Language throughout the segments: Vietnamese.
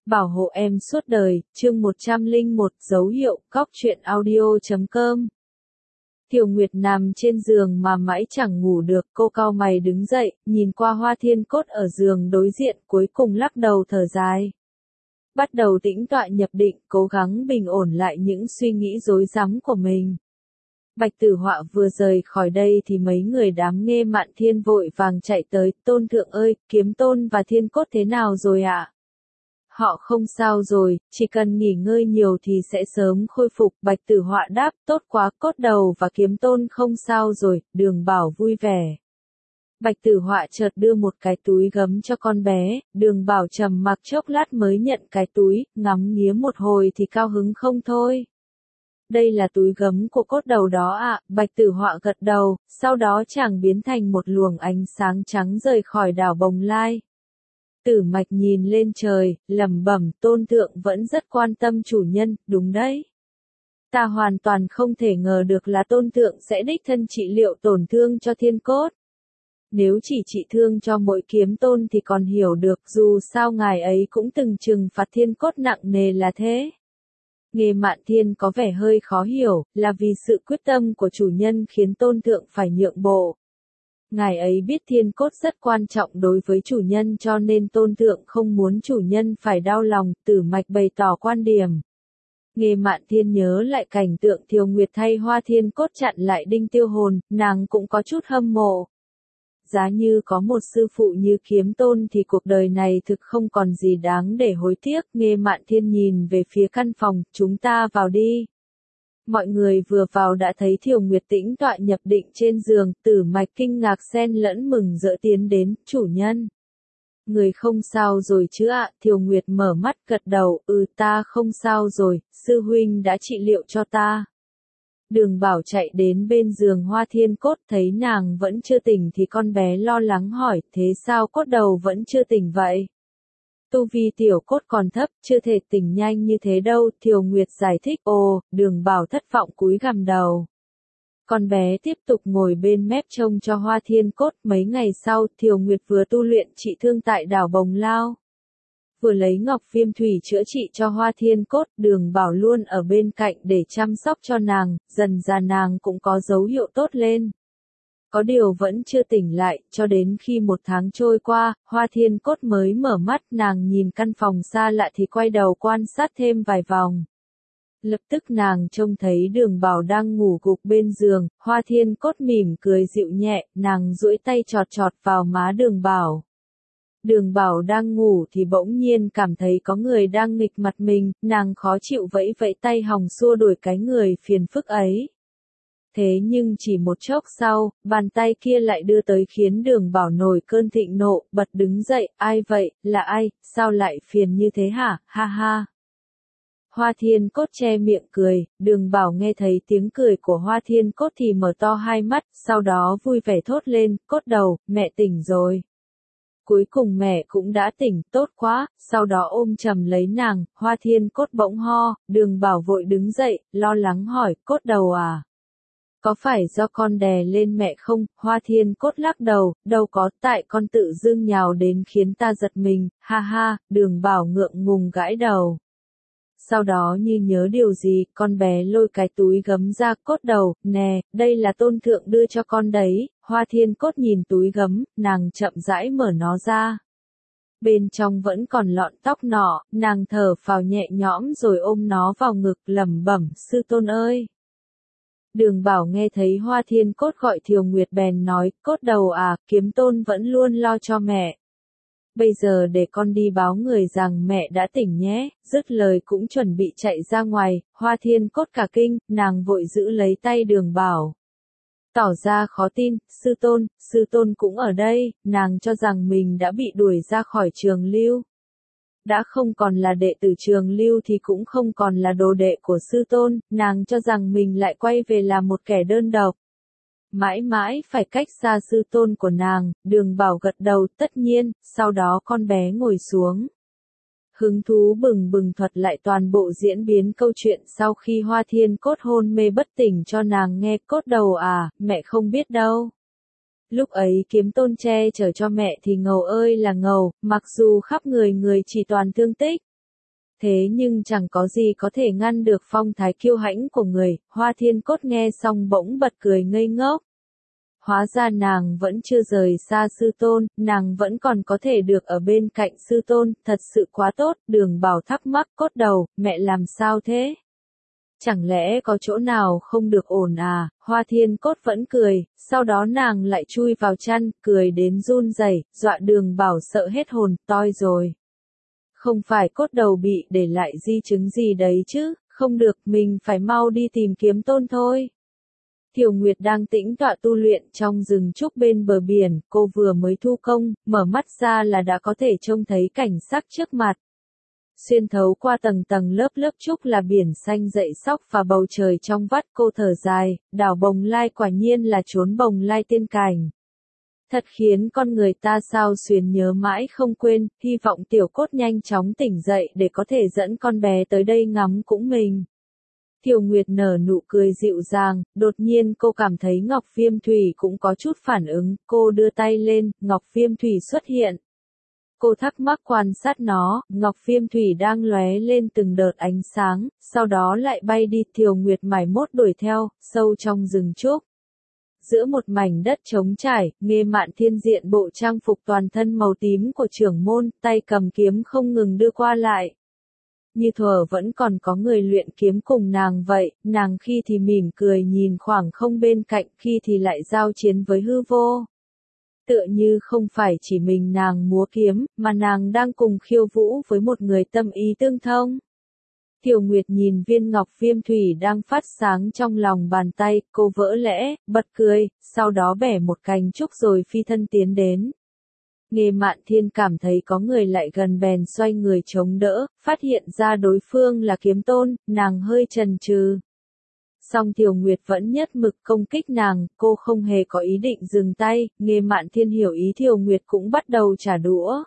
Bảo hộ em suốt đời, chương 101, dấu hiệu, góc truyện audio.com. Tiểu Nguyệt nằm trên giường mà mãi chẳng ngủ được, cô cau mày đứng dậy, nhìn qua Hoa Thiên Cốt ở giường đối diện, cuối cùng lắc đầu thở dài. Bắt đầu tĩnh tọa nhập định, cố gắng bình ổn lại những suy nghĩ rối rắm của mình. Bạch Tử Họa vừa rời khỏi đây thì mấy người đám Nghê Mạn Thiên vội vàng chạy tới, Tôn thượng ơi, Kiếm Tôn và Thiên Cốt thế nào rồi ạ? Họ không sao rồi, chỉ cần nghỉ ngơi nhiều thì sẽ sớm khôi phục. Bạch Tử Họa đáp, tốt quá, Cốt Đầu và Kiếm Tôn không sao rồi. Đường Bảo vui vẻ. Bạch Tử Họa chợt đưa một cái túi gấm cho con bé, Đường Bảo trầm mặc chốc lát mới nhận cái túi, ngắm nghía một hồi thì cao hứng không thôi. Đây là túi gấm của Cốt Đầu đó ạ. Bạch Tử Họa gật đầu, sau đó chàng biến thành một luồng ánh sáng trắng rời khỏi đảo Bồng Lai. Tử Mạch nhìn lên trời, lẩm bẩm, Tôn thượng vẫn rất quan tâm chủ nhân, đúng đấy. Ta hoàn toàn không thể ngờ được là Tôn thượng sẽ đích thân trị liệu tổn thương cho Thiên Cốt. Nếu chỉ trị thương cho mỗi Kiếm Tôn thì còn hiểu được, dù sao ngài ấy cũng từng trừng phạt Thiên Cốt nặng nề là thế. Nghê Mạn Thiên có vẻ hơi khó hiểu, là vì sự quyết tâm của chủ nhân khiến Tôn thượng phải nhượng bộ. Ngài ấy biết Thiên Cốt rất quan trọng đối với chủ nhân cho nên Tôn thượng không muốn chủ nhân phải đau lòng, Tử Mạch bày tỏ quan điểm. Nghê Mạn Thiên nhớ lại cảnh tượng Thiều Nguyệt thay Hoa Thiên Cốt chặn lại Đinh Tiêu Hồn, nàng cũng có chút hâm mộ. Giá như có một sư phụ như Kiếm Tôn thì cuộc đời này thực không còn gì đáng để hối tiếc. Nghê Mạn Thiên nhìn về phía căn phòng, chúng ta vào đi. Mọi người vừa vào đã thấy Thiều Nguyệt tĩnh tọa nhập định trên giường, Tử Mạch kinh ngạc xen lẫn mừng rỡ tiến đến, chủ nhân. Người không sao rồi chứ ạ? Thiều Nguyệt mở mắt gật đầu, ta không sao rồi, sư huynh đã trị liệu cho ta. Đường Bảo chạy đến bên giường Hoa Thiên Cốt thấy nàng vẫn chưa tỉnh thì con bé lo lắng hỏi, thế sao Cốt Đầu vẫn chưa tỉnh vậy? Tu vi tiểu Cốt còn thấp, chưa thể tỉnh nhanh như thế đâu, Thiều Nguyệt giải thích. Đường Bảo thất vọng cúi gằm đầu. Con bé tiếp tục ngồi bên mép trông cho Hoa Thiên Cốt. Mấy ngày sau, Thiều Nguyệt vừa tu luyện trị thương tại đảo Bồng Lao, vừa lấy ngọc viêm thủy chữa trị cho Hoa Thiên Cốt. Đường Bảo luôn ở bên cạnh để chăm sóc cho nàng, dần dà nàng cũng có dấu hiệu tốt lên. Có điều vẫn chưa tỉnh lại, cho đến khi 1 tháng trôi qua, Hoa Thiên Cốt mới mở mắt. Nàng nhìn căn phòng xa lạ thì quay đầu quan sát thêm vài vòng. Lập tức nàng trông thấy Đường Bảo đang ngủ gục bên giường, Hoa Thiên Cốt mỉm cười dịu nhẹ, nàng duỗi tay chọt chọt vào má Đường Bảo. Đường Bảo đang ngủ thì bỗng nhiên cảm thấy có người đang nghịch mặt mình, nàng khó chịu vẫy vẫy tay hòng xua đuổi cái người phiền phức ấy. Thế nhưng chỉ một chốc sau, bàn tay kia lại đưa tới khiến Đường Bảo nổi cơn thịnh nộ, bật đứng dậy, ai vậy, là ai, sao lại phiền như thế hả, ha ha. Hoa Thiên Cốt che miệng cười, Đường Bảo nghe thấy tiếng cười của Hoa Thiên Cốt thì mở to hai mắt, sau đó vui vẻ thốt lên, Cốt Đầu, mẹ tỉnh rồi. Cuối cùng mẹ cũng đã tỉnh, tốt quá, sau đó ôm chầm lấy nàng, Hoa Thiên Cốt bỗng ho, Đường Bảo vội đứng dậy, lo lắng hỏi, Cốt Đầu à? Có phải do con đè lên mẹ không? Hoa Thiên Cốt lắc đầu, đâu có, tại con tự dưng nhào đến khiến ta giật mình, ha ha, Đường Bảo ngượng ngùng gãi đầu. Sau đó như nhớ điều gì, con bé lôi cái túi gấm ra, Cốt Đầu, nè, đây là Tôn thượng đưa cho con đấy. Hoa Thiên Cốt nhìn túi gấm, nàng chậm rãi mở nó ra. Bên trong vẫn còn lọn tóc nọ, nàng thở phào nhẹ nhõm rồi ôm nó vào ngực, lẩm bẩm, sư tôn ơi. Đường Bảo nghe thấy Hoa Thiên Cốt gọi Thiều Nguyệt bèn nói, Cốt Đầu à, Kiếm Tôn vẫn luôn lo cho mẹ. Bây giờ để con đi báo người rằng mẹ đã tỉnh nhé, dứt lời cũng chuẩn bị chạy ra ngoài. Hoa Thiên Cốt cả kinh, nàng vội giữ lấy tay Đường Bảo. Tỏ ra khó tin, sư tôn cũng ở đây, nàng cho rằng mình đã bị đuổi ra khỏi Trường Lưu. Đã không còn là đệ tử Trường Lưu thì cũng không còn là đồ đệ của sư tôn, nàng cho rằng mình lại quay về làm một kẻ đơn độc. Mãi mãi phải cách xa sư tôn của nàng, Đường Bảo gật đầu, tất nhiên, sau đó con bé ngồi xuống. Hứng thú bừng bừng thuật lại toàn bộ diễn biến câu chuyện sau khi Hoa Thiên Cốt hôn mê bất tỉnh cho nàng nghe. Cốt Đầu à, mẹ không biết đâu. Lúc ấy Kiếm Tôn che chở cho mẹ thì ngầu ơi là ngầu, mặc dù khắp người người chỉ toàn thương tích. Thế nhưng chẳng có gì có thể ngăn được phong thái kiêu hãnh của người, Hoa Thiên Cốt nghe xong bỗng bật cười ngây ngốc. Hóa ra nàng vẫn chưa rời xa sư tôn, nàng vẫn còn có thể được ở bên cạnh sư tôn, thật sự quá tốt. Đường Bảo thắc mắc, Cốt đầu, mẹ làm sao thế? Chẳng lẽ có chỗ nào không được ổn à? Hoa Thiên Cốt vẫn cười, sau đó nàng lại chui vào chăn, cười đến run rẩy, dọa Đường Bảo sợ hết hồn, toi rồi. Không phải Cốt đầu bị để lại di chứng gì đấy chứ, không được, mình phải mau đi tìm Kiếm Tôn thôi. Thiều Nguyệt đang tĩnh tọa tu luyện trong rừng trúc bên bờ biển, cô vừa mới thu công, mở mắt ra là đã có thể trông thấy cảnh sắc trước mặt. Xuyên thấu qua tầng tầng lớp lớp trúc là biển xanh dậy sóc và bầu trời trong vắt, cô thở dài, đảo Bồng Lai quả nhiên là chốn Bồng Lai tiên cảnh. Thật khiến con người ta sao xuyến nhớ mãi không quên, hy vọng Tiểu Cốt nhanh chóng tỉnh dậy để có thể dẫn con bé tới đây ngắm cũng mình. Thiều Nguyệt nở nụ cười dịu dàng, đột nhiên cô cảm thấy Ngọc Viêm Thủy cũng có chút phản ứng, cô đưa tay lên, Ngọc Viêm Thủy xuất hiện. Cô thắc mắc quan sát nó, Ngọc Viêm Thủy đang lóe lên từng đợt ánh sáng, sau đó lại bay đi. Thiều Nguyệt mải mốt đuổi theo, sâu trong rừng trúc. Giữa một mảnh đất trống trải, Nghê Mạn Thiên diện bộ trang phục toàn thân màu tím của trưởng môn, tay cầm kiếm không ngừng đưa qua lại. Như thuở vẫn còn có người luyện kiếm cùng nàng vậy, nàng khi thì mỉm cười nhìn khoảng không bên cạnh, khi thì lại giao chiến với hư vô. Tựa như không phải chỉ mình nàng múa kiếm, mà nàng đang cùng khiêu vũ với một người tâm ý tương thông. Thiều Nguyệt nhìn viên ngọc viêm thủy đang phát sáng trong lòng bàn tay, cô vỡ lẽ, bật cười, sau đó bẻ một cành trúc rồi phi thân tiến đến. Nghê Mạn Thiên cảm thấy có người lại gần bèn xoay người chống đỡ, phát hiện ra đối phương là Kiếm Tôn, nàng hơi chần chừ. Song Thiều Nguyệt vẫn nhất mực công kích nàng, cô không hề có ý định dừng tay, Nghê Mạn Thiên hiểu ý Thiều Nguyệt cũng bắt đầu trả đũa.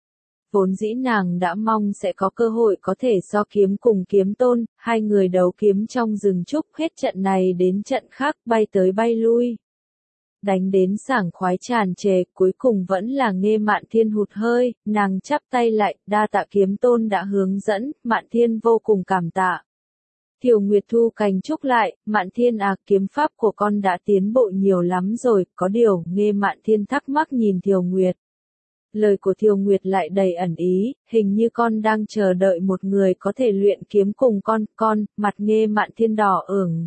Vốn dĩ nàng đã mong sẽ có cơ hội có thể so kiếm cùng Kiếm Tôn, hai người đấu kiếm trong rừng trúc, hết trận này đến trận khác, bay tới bay lui. Đánh đến sảng khoái tràn trề, cuối cùng vẫn là Nghê Mạn Thiên hụt hơi, nàng chắp tay lại, đa tạ Kiếm Tôn đã hướng dẫn, Mạn Thiên vô cùng cảm tạ. Thiều Nguyệt thu cành trúc lại, Mạn Thiên à, kiếm pháp của con đã tiến bộ nhiều lắm rồi, có điều, Nghê Mạn Thiên thắc mắc nhìn Thiều Nguyệt. Lời của Thiều Nguyệt lại đầy ẩn ý, hình như con đang chờ đợi một người có thể luyện kiếm cùng con, mặt Nghê Mạn Thiên đỏ ửng.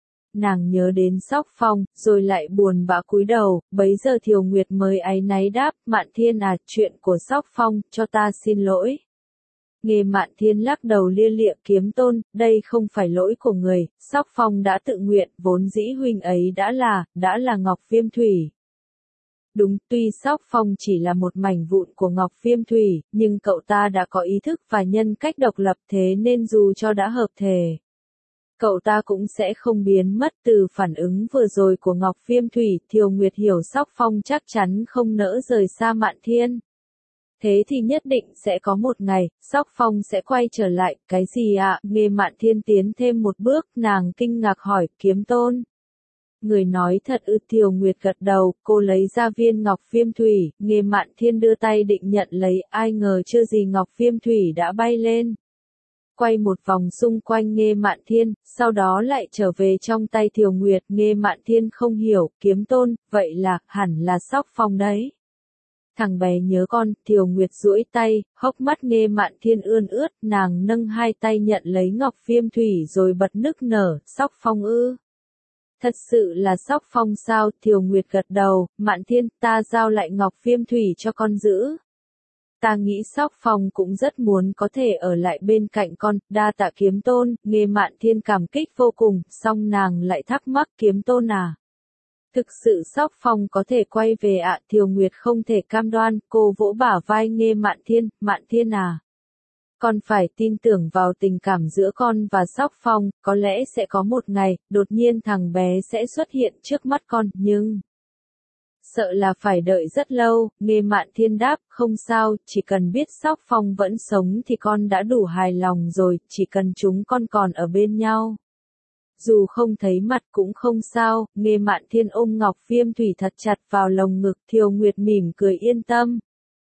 Nàng nhớ đến Sóc Phong, rồi lại buồn bã cúi đầu, bấy giờ Thiều Nguyệt mới áy náy đáp, Mạn Thiên à, chuyện của Sóc Phong, cho ta xin lỗi. Nghê Mạn Thiên lắc đầu lia lịa, Kiếm Tôn, đây không phải lỗi của người, Sóc Phong đã tự nguyện, vốn dĩ huynh ấy đã là Ngọc Viêm Thủy. Đúng, tuy Sóc Phong chỉ là một mảnh vụn của Ngọc Viêm Thủy, nhưng cậu ta đã có ý thức và nhân cách độc lập, thế nên dù cho đã hợp thể, cậu ta cũng sẽ không biến mất. Từ phản ứng vừa rồi của Ngọc Viêm Thủy, Thiều Nguyệt hiểu Sóc Phong chắc chắn không nỡ rời xa Mạn Thiên. Thế thì nhất định sẽ có một ngày, Sóc Phong sẽ quay trở lại, cái gì ạ? Nghê Mạn Thiên tiến thêm một bước, nàng kinh ngạc hỏi, Kiếm Tôn. Người nói thật ư? Thiều Nguyệt gật đầu, cô lấy ra viên Ngọc Viêm Thủy, Nghê Mạn Thiên đưa tay định nhận lấy, ai ngờ chưa gì Ngọc Viêm Thủy đã bay lên. Quay một vòng xung quanh Nghê Mạn Thiên, sau đó lại trở về trong tay Thiều Nguyệt. Nghê Mạn Thiên không hiểu, Kiếm Tôn, vậy là, hẳn là Sóc Phong đấy. Thằng bé nhớ con, Thiều Nguyệt duỗi tay, hốc mắt Nghê Mạn Thiên ươn ướt, nàng nâng hai tay nhận lấy Ngọc Viêm Thủy rồi bật nức nở, Sóc Phong ư. Thật sự là Sóc Phong sao? Thiều Nguyệt gật đầu, Mạn Thiên, ta giao lại Ngọc Viêm Thủy cho con giữ. Ta nghĩ Sóc Phong cũng rất muốn có thể ở lại bên cạnh con, đa tạ Kiếm Tôn. Nghê Mạn Thiên cảm kích vô cùng, song nàng lại thắc mắc, Kiếm Tôn à? Thực sự Sóc Phong có thể quay về ạ? Thiều Nguyệt không thể cam đoan, cô vỗ bả vai Nghê Mạn Thiên à? Con phải tin tưởng vào tình cảm giữa con và Sóc Phong, có lẽ sẽ có một ngày, đột nhiên thằng bé sẽ xuất hiện trước mắt con, nhưng sợ là phải đợi rất lâu. Nghê Mạn Thiên đáp, không sao, chỉ cần biết Sóc Phong vẫn sống thì con đã đủ hài lòng rồi, chỉ cần chúng con còn ở bên nhau. Dù không thấy mặt cũng không sao. Nghê Mạn Thiên ôm Ngọc Viêm Thủy thật chặt vào lồng ngực, Thiều Nguyệt mỉm cười yên tâm.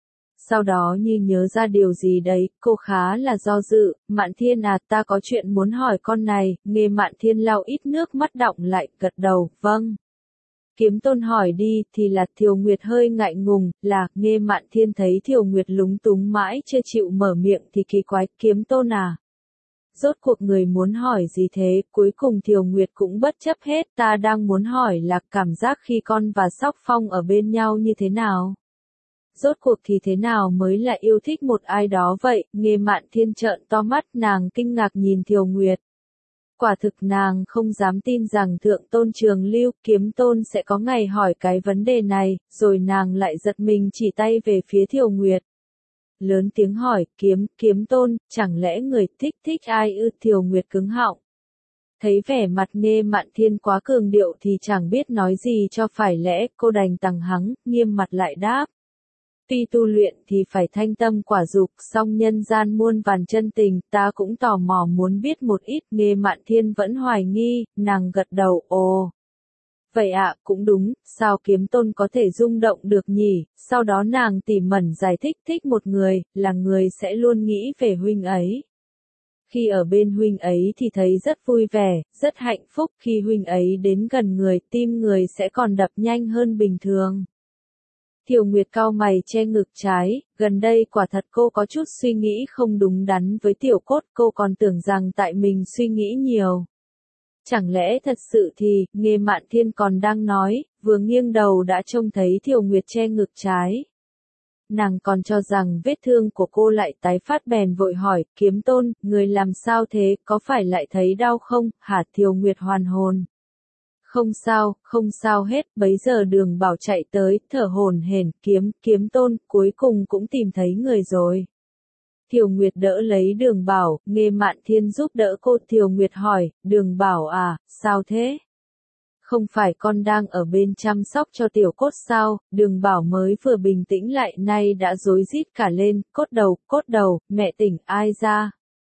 Sau đó như nhớ ra điều gì đấy, cô khá là do dự, Mạn Thiên à, ta có chuyện muốn hỏi con này, Nghe Mạn Thiên lau ít nước mắt đọng lại, gật đầu, vâng. Kiếm Tôn hỏi đi, thì là Thiều Nguyệt hơi ngại ngùng, là, Nghe Mạn Thiên thấy Thiều Nguyệt lúng túng mãi chưa chịu mở miệng thì kỳ quái, Kiếm Tôn à. Rốt cuộc người muốn hỏi gì thế, cuối cùng Thiều Nguyệt cũng bất chấp hết, ta đang muốn hỏi là cảm giác khi con và Sóc Phong ở bên nhau như thế nào. Rốt cuộc thì thế nào mới là yêu thích một ai đó vậy, Nghe Mạn Thiên trợn to mắt nàng kinh ngạc nhìn Thiều Nguyệt. Quả thực nàng không dám tin rằng Thượng Tôn Trường Lưu Kiếm Tôn sẽ có ngày hỏi cái vấn đề này, rồi nàng lại giật mình chỉ tay về phía Thiều Nguyệt. Lớn tiếng hỏi, Kiếm Tôn, chẳng lẽ người thích ai ư? Thiều Nguyệt cứng họng. Thấy vẻ mặt Nghe Mạn Thiên quá cường điệu thì chẳng biết nói gì cho phải lẽ, cô đành tằng hắng, nghiêm mặt lại đáp. Tuy tu luyện thì phải thanh tâm quả dục, song nhân gian muôn vàn chân tình, ta cũng tò mò muốn biết một ít. Nghe Mạn Thiên vẫn hoài nghi, nàng gật đầu, ồ. Vậy ạ, cũng đúng, sao Kiếm Tôn có thể rung động được nhỉ? Sau đó nàng tỉ mẩn giải thích một người, là người sẽ luôn nghĩ về huynh ấy. Khi ở bên huynh ấy thì thấy rất vui vẻ, rất hạnh phúc, khi huynh ấy đến gần người, tim người sẽ còn đập nhanh hơn bình thường. Thiều Nguyệt cau mày che ngực trái, gần đây quả thật cô có chút suy nghĩ không đúng đắn với Tiểu Cốt, cô còn tưởng rằng tại mình suy nghĩ nhiều. Chẳng lẽ thật sự thì, Nghe Mạn Thiên còn đang nói, vừa nghiêng đầu đã trông thấy Thiều Nguyệt che ngực trái. Nàng còn cho rằng vết thương của cô lại tái phát bèn vội hỏi, Kiếm Tôn, người làm sao thế, có phải lại thấy đau không, hả? Thiều Nguyệt hoàn hồn. Không sao hết, bấy giờ Đường Bảo chạy tới, thở hổn hển, Kiếm Tôn, cuối cùng cũng tìm thấy người rồi. Thiều Nguyệt đỡ lấy Đường Bảo, Nghe Mạn Thiên giúp đỡ cô. Thiều Nguyệt hỏi, Đường Bảo à, sao thế? Không phải con đang ở bên chăm sóc cho Tiểu Cốt sao? Đường Bảo mới vừa bình tĩnh lại nay đã rối rít cả lên, cốt đầu, mẹ tỉnh, ai ra?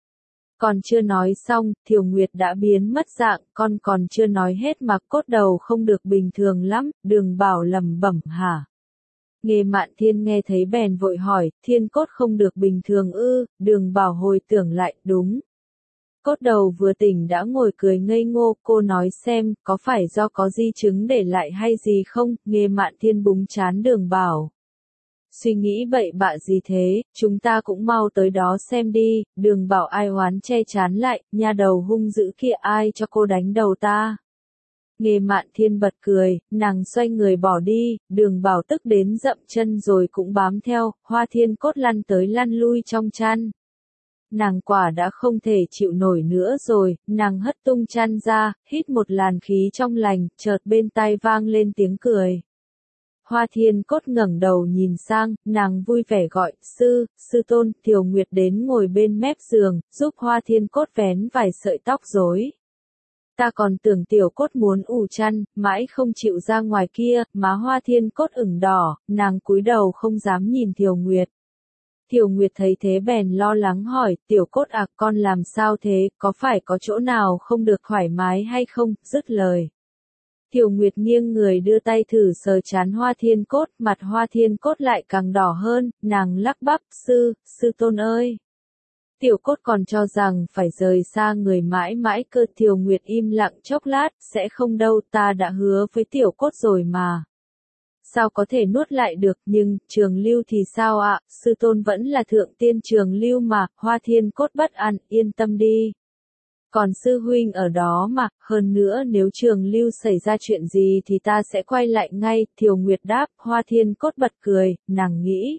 Còn chưa nói xong, Thiều Nguyệt đã biến mất dạng, con còn chưa nói hết mà cốt đầu không được bình thường lắm, Đường Bảo lẩm bẩm hả? Nghe Mạn Thiên nghe thấy bèn vội hỏi, Thiên cốt không được bình thường ư? Đường Bảo hồi tưởng lại, đúng. Cốt đầu vừa tỉnh đã ngồi cười ngây ngô, cô nói xem, có phải do có di chứng để lại hay gì không? Nghe Mạn Thiên búng trán Đường Bảo. Suy nghĩ bậy bạ gì thế, chúng ta cũng mau tới đó xem đi. Đường Bảo ai oán che chán lại, nha đầu hung dữ kia, ai cho cô đánh đầu ta? Nghe Mạn Thiên bật cười, nàng xoay người bỏ đi, Đường Bảo tức đến dậm chân rồi cũng bám theo, Hoa Thiên Cốt lăn tới lăn lui trong chăn. Nàng quả đã không thể chịu nổi nữa rồi, nàng hất tung chăn ra, hít một làn khí trong lành, chợt bên tai vang lên tiếng cười. Hoa Thiên Cốt ngẩng đầu nhìn sang, nàng vui vẻ gọi, sư tôn. Thiều Nguyệt đến ngồi bên mép giường, giúp Hoa Thiên Cốt vén vài sợi tóc rối. Ta còn tưởng Tiểu Cốt muốn ủ chăn, mãi không chịu ra ngoài kia, má Hoa Thiên Cốt ửng đỏ, nàng cúi đầu không dám nhìn Thiều Nguyệt. Thiều Nguyệt thấy thế bèn lo lắng hỏi, Tiểu Cốt à, con làm sao thế, có phải có chỗ nào không được thoải mái hay không? Dứt lời. Thiều Nguyệt nghiêng người đưa tay thử sờ trán Hoa Thiên Cốt, mặt Hoa Thiên Cốt lại càng đỏ hơn, nàng lắp bắp, sư tôn ơi. Tiểu Cốt còn cho rằng phải rời xa người mãi mãi cơ. Thiều Nguyệt im lặng chốc lát, sẽ không đâu, ta đã hứa với Tiểu Cốt rồi mà. Sao có thể nuốt lại được, nhưng, Trường Lưu thì sao ạ, sư tôn vẫn là thượng tiên Trường Lưu mà. Hoa Thiên Cốt bất an, yên tâm đi. Còn sư huynh ở đó mà, hơn nữa nếu Trường Lưu xảy ra chuyện gì thì ta sẽ quay lại ngay. Thiều Nguyệt đáp. Hoa Thiên Cốt bật cười, nàng nghĩ.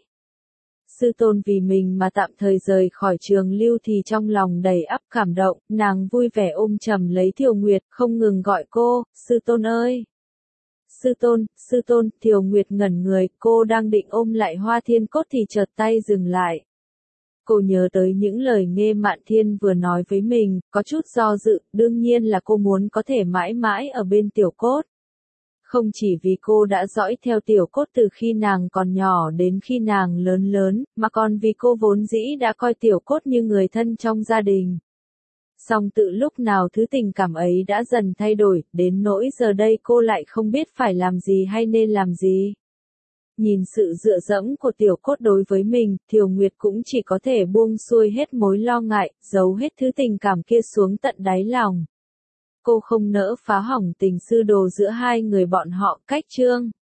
Sư tôn vì mình mà tạm thời rời khỏi Trường Lưu thì trong lòng đầy ắp cảm động, nàng vui vẻ ôm chầm lấy Thiều Nguyệt, không ngừng gọi cô, sư tôn ơi. Sư tôn, Thiều Nguyệt ngẩn người, cô đang định ôm lại Hoa Thiên Cốt thì chợt tay dừng lại. Cô nhớ tới những lời Nghe Mạn Thiên vừa nói với mình, có chút do dự, đương nhiên là cô muốn có thể mãi mãi ở bên Tiểu Cốt. Không chỉ vì cô đã dõi theo Tiểu Cốt từ khi nàng còn nhỏ đến khi nàng lớn, mà còn vì cô vốn dĩ đã coi Tiểu Cốt như người thân trong gia đình. Song tự lúc nào thứ tình cảm ấy đã dần thay đổi, đến nỗi giờ đây cô lại không biết phải làm gì hay nên làm gì. Nhìn sự dựa dẫm của tiểu cốt đối với mình, Thiều Nguyệt cũng chỉ có thể buông xuôi hết mối lo ngại, giấu hết thứ tình cảm kia xuống tận đáy lòng. Cô không nỡ phá hỏng tình sư đồ giữa hai người bọn họ. Cách chương